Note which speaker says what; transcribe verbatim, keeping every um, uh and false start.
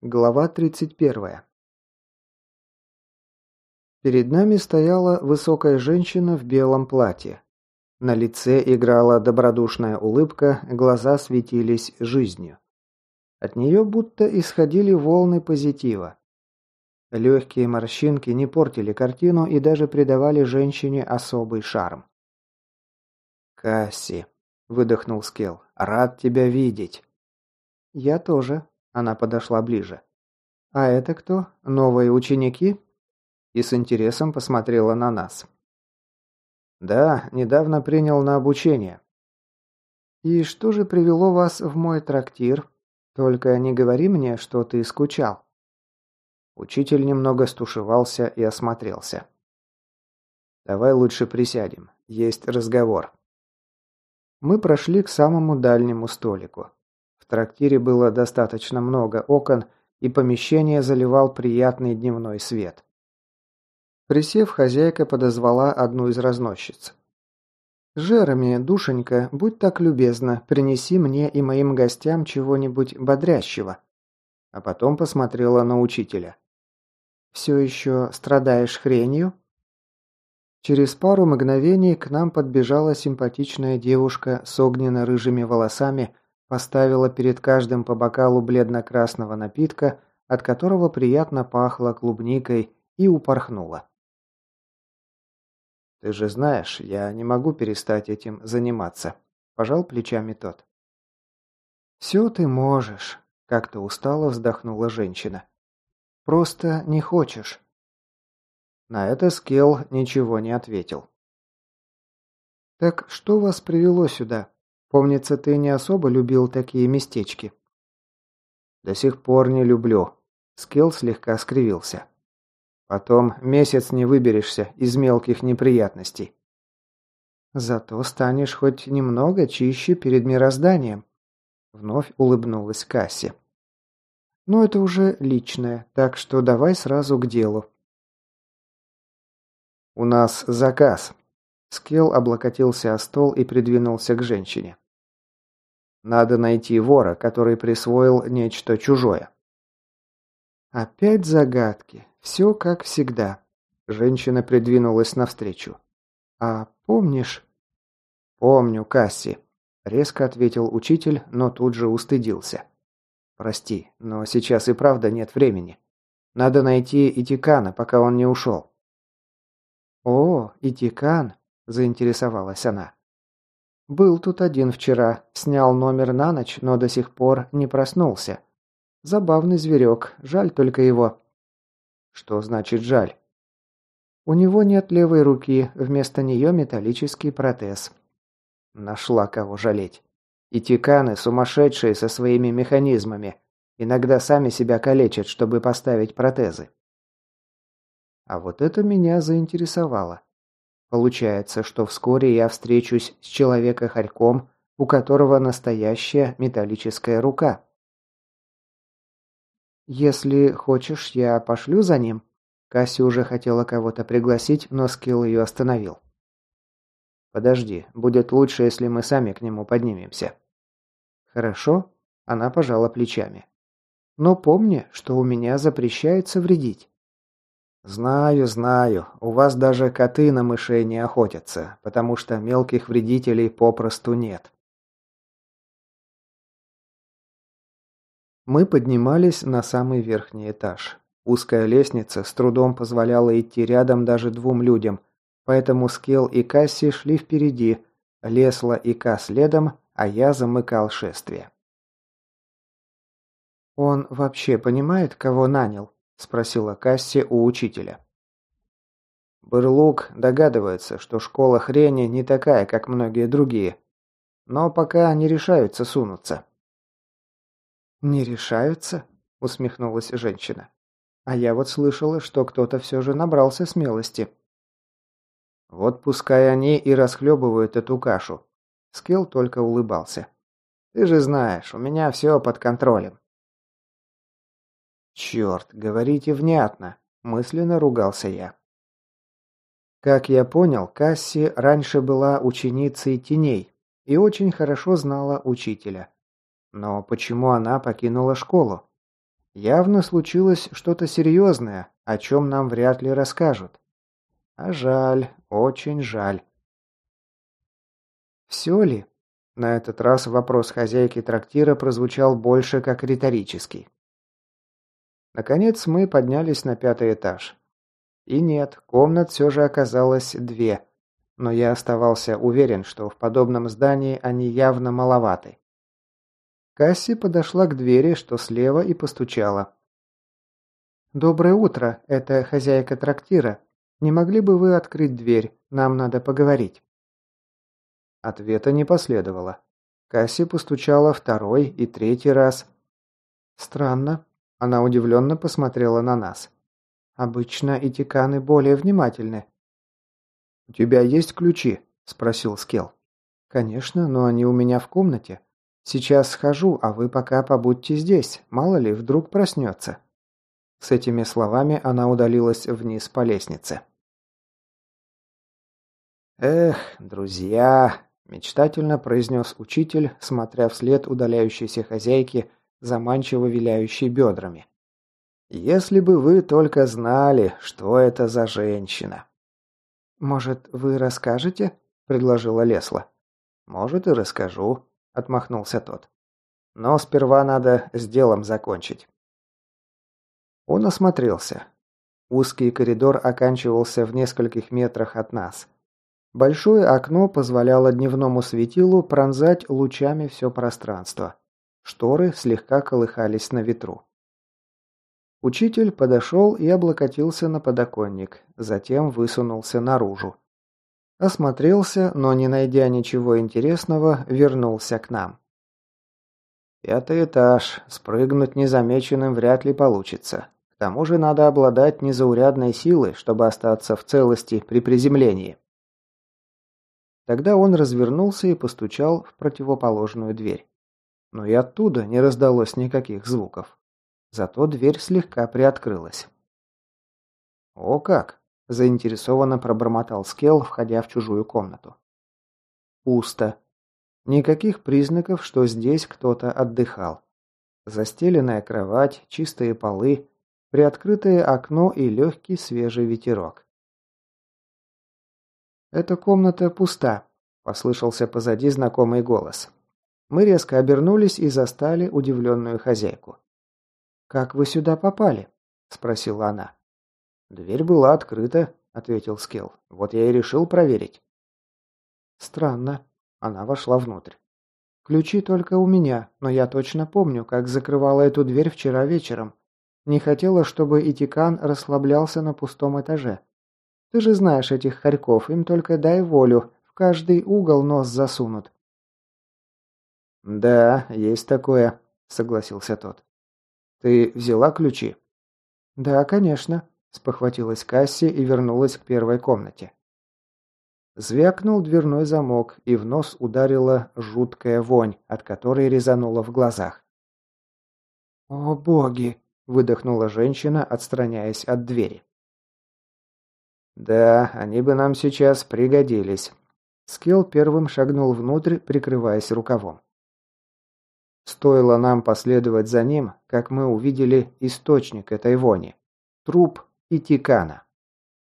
Speaker 1: Глава тридцать первая. Перед нами стояла высокая женщина в белом платье. На лице играла добродушная улыбка, глаза светились жизнью. От нее будто исходили волны позитива. Легкие морщинки не портили картину и даже придавали женщине особый шарм. «Касси», — выдохнул Скелл, — «рад тебя видеть». «Я тоже», — она подошла ближе. «А это кто? Новые ученики?» И с интересом посмотрела на нас. «Да, недавно принял на обучение». «И что же привело вас в мой трактир? Только не говори мне, что ты скучал». Учитель немного стушевался и осмотрелся. «Давай лучше присядем. Есть разговор». Мы прошли к самому дальнему столику. В трактире было достаточно много окон, и помещение заливал приятный дневной свет. Присев, хозяйка подозвала одну из разносчиц. «Жереми, душенька, будь так любезна, принеси мне и моим гостям чего-нибудь бодрящего». А потом посмотрела на учителя. «Все еще страдаешь хренью?» Через пару мгновений к нам подбежала симпатичная девушка с огненно-рыжими волосами, поставила перед каждым по бокалу бледно-красного напитка, от которого приятно пахло клубникой, и упорхнула. «Ты же знаешь, я не могу перестать этим заниматься», – пожал плечами тот. «Все ты можешь», – как-то устало вздохнула женщина. «Просто не хочешь». На это Скелл ничего не ответил. «Так что вас привело сюда? Помнится, ты не особо любил такие местечки». «До сих пор не люблю», – Скелл слегка скривился. «Потом месяц не выберешься из мелких неприятностей». «Зато станешь хоть немного чище перед мирозданием», – вновь улыбнулась Касси. «Но это уже личное, так что давай сразу к делу». «У нас заказ». Скелл облокотился о стол и придвинулся к женщине. «Надо найти вора, который присвоил нечто чужое». «Опять загадки. Все как всегда». Женщина придвинулась навстречу. «А помнишь?» «Помню, Касси», — резко ответил учитель, но тут же устыдился. «Прости, но сейчас и правда нет времени. Надо найти Итикана, пока он не ушел». «О, Итикан», – заинтересовалась она. «Был тут один вчера, снял номер на ночь, но до сих пор не проснулся. Забавный зверек, жаль только его». «Что значит жаль?» «У него нет левой руки, вместо нее металлический протез». Нашла кого жалеть. Итиканы сумасшедшие со своими механизмами. Иногда сами себя калечат, чтобы поставить протезы. А вот это меня заинтересовало. Получается, что вскоре я встречусь с человеком-хорьком, у которого настоящая металлическая рука. «Если хочешь, я пошлю за ним». Касси уже хотела кого-то пригласить, но Скилл ее остановил. «Подожди, будет лучше, если мы сами к нему поднимемся». «Хорошо», – она пожала плечами. «Но помни, что у меня запрещается вредить». «Знаю, знаю. У вас даже коты на мышей не охотятся, потому что мелких вредителей попросту нет». Мы поднимались на самый верхний этаж. Узкая лестница с трудом позволяла идти рядом даже двум людям, поэтому Скелл и Касси шли впереди, Лесла и Ка следом, а я замыкал шествие. «Он вообще понимает, кого нанял?» – спросила Касси у учителя. Бырлук догадывается, что школа хрени не такая, как многие другие, но пока не решаются сунуться. «Не решаются?» – усмехнулась женщина. «А я вот слышала, что кто-то все же набрался смелости». «Вот пускай они и расхлебывают эту кашу». Скелл только улыбался. «Ты же знаешь, у меня все под контролем». «Черт, говорите внятно», – мысленно ругался я. Как я понял, Касси раньше была ученицей теней и очень хорошо знала учителя. Но почему она покинула школу? Явно случилось что-то серьезное, о чем нам вряд ли расскажут. А жаль, очень жаль. «Все ли?» На этот раз вопрос хозяйки трактира прозвучал больше как риторический. Наконец мы поднялись на пятый этаж. И нет, комнат все же оказалось две, но я оставался уверен, что в подобном здании они явно маловаты. Касси подошла к двери, что слева, и постучала. «Доброе утро, это хозяйка трактира. Не могли бы вы открыть дверь? Нам надо поговорить». Ответа не последовало. Касси постучала второй и третий раз. «Странно». Она удивленно посмотрела на нас. «Обычно этиканы более внимательны». «У тебя есть ключи?» – спросил Скелл. «Конечно, но они у меня в комнате. Сейчас схожу, а вы пока побудьте здесь, мало ли, вдруг проснется». С этими словами она удалилась вниз по лестнице. «Эх, друзья!» – мечтательно произнес учитель, смотря вслед удаляющейся хозяйки, заманчиво виляющей бедрами. «Если бы вы только знали, что это за женщина!» «Может, вы расскажете?» – предложила Лесла. «Может, и расскажу», – отмахнулся тот. «Но сперва надо с делом закончить». Он осмотрелся. Узкий коридор оканчивался в нескольких метрах от нас. Большое окно позволяло дневному светилу пронзать лучами все пространство. Шторы слегка колыхались на ветру. Учитель подошел и облокотился на подоконник, затем высунулся наружу. Осмотрелся, но, не найдя ничего интересного, вернулся к нам. «Пятый этаж. Спрыгнуть незамеченным вряд ли получится. К тому же надо обладать незаурядной силой, чтобы остаться в целости при приземлении». Тогда он развернулся и постучал в противоположную дверь. Но и оттуда не раздалось никаких звуков. Зато дверь слегка приоткрылась. «О как!» – заинтересованно пробормотал Скелл, входя в чужую комнату. Пусто. Никаких признаков, что здесь кто-то отдыхал. Застеленная кровать, чистые полы, приоткрытое окно и легкий свежий ветерок. «Эта комната пуста», – послышался позади знакомый голос. Мы резко обернулись и застали удивленную хозяйку. «Как вы сюда попали?» – спросила она. «Дверь была открыта», – ответил Скелл. «Вот я и решил проверить». «Странно». Она вошла внутрь. «Ключи только у меня, но я точно помню, как закрывала эту дверь вчера вечером. Не хотела, чтобы Итикан расслаблялся на пустом этаже. Ты же знаешь этих хорьков, им только дай волю, в каждый угол нос засунут». «Да, есть такое», – согласился тот. «Ты взяла ключи?» «Да, конечно», – спохватилась Касси и вернулась к первой комнате. Звякнул дверной замок, и в нос ударила жуткая вонь, от которой резануло в глазах. «О боги!» – выдохнула женщина, отстраняясь от двери. «Да, они бы нам сейчас пригодились». Скелл первым шагнул внутрь, прикрываясь рукавом. Стоило нам последовать за ним, как мы увидели источник этой вони – труп Итикана.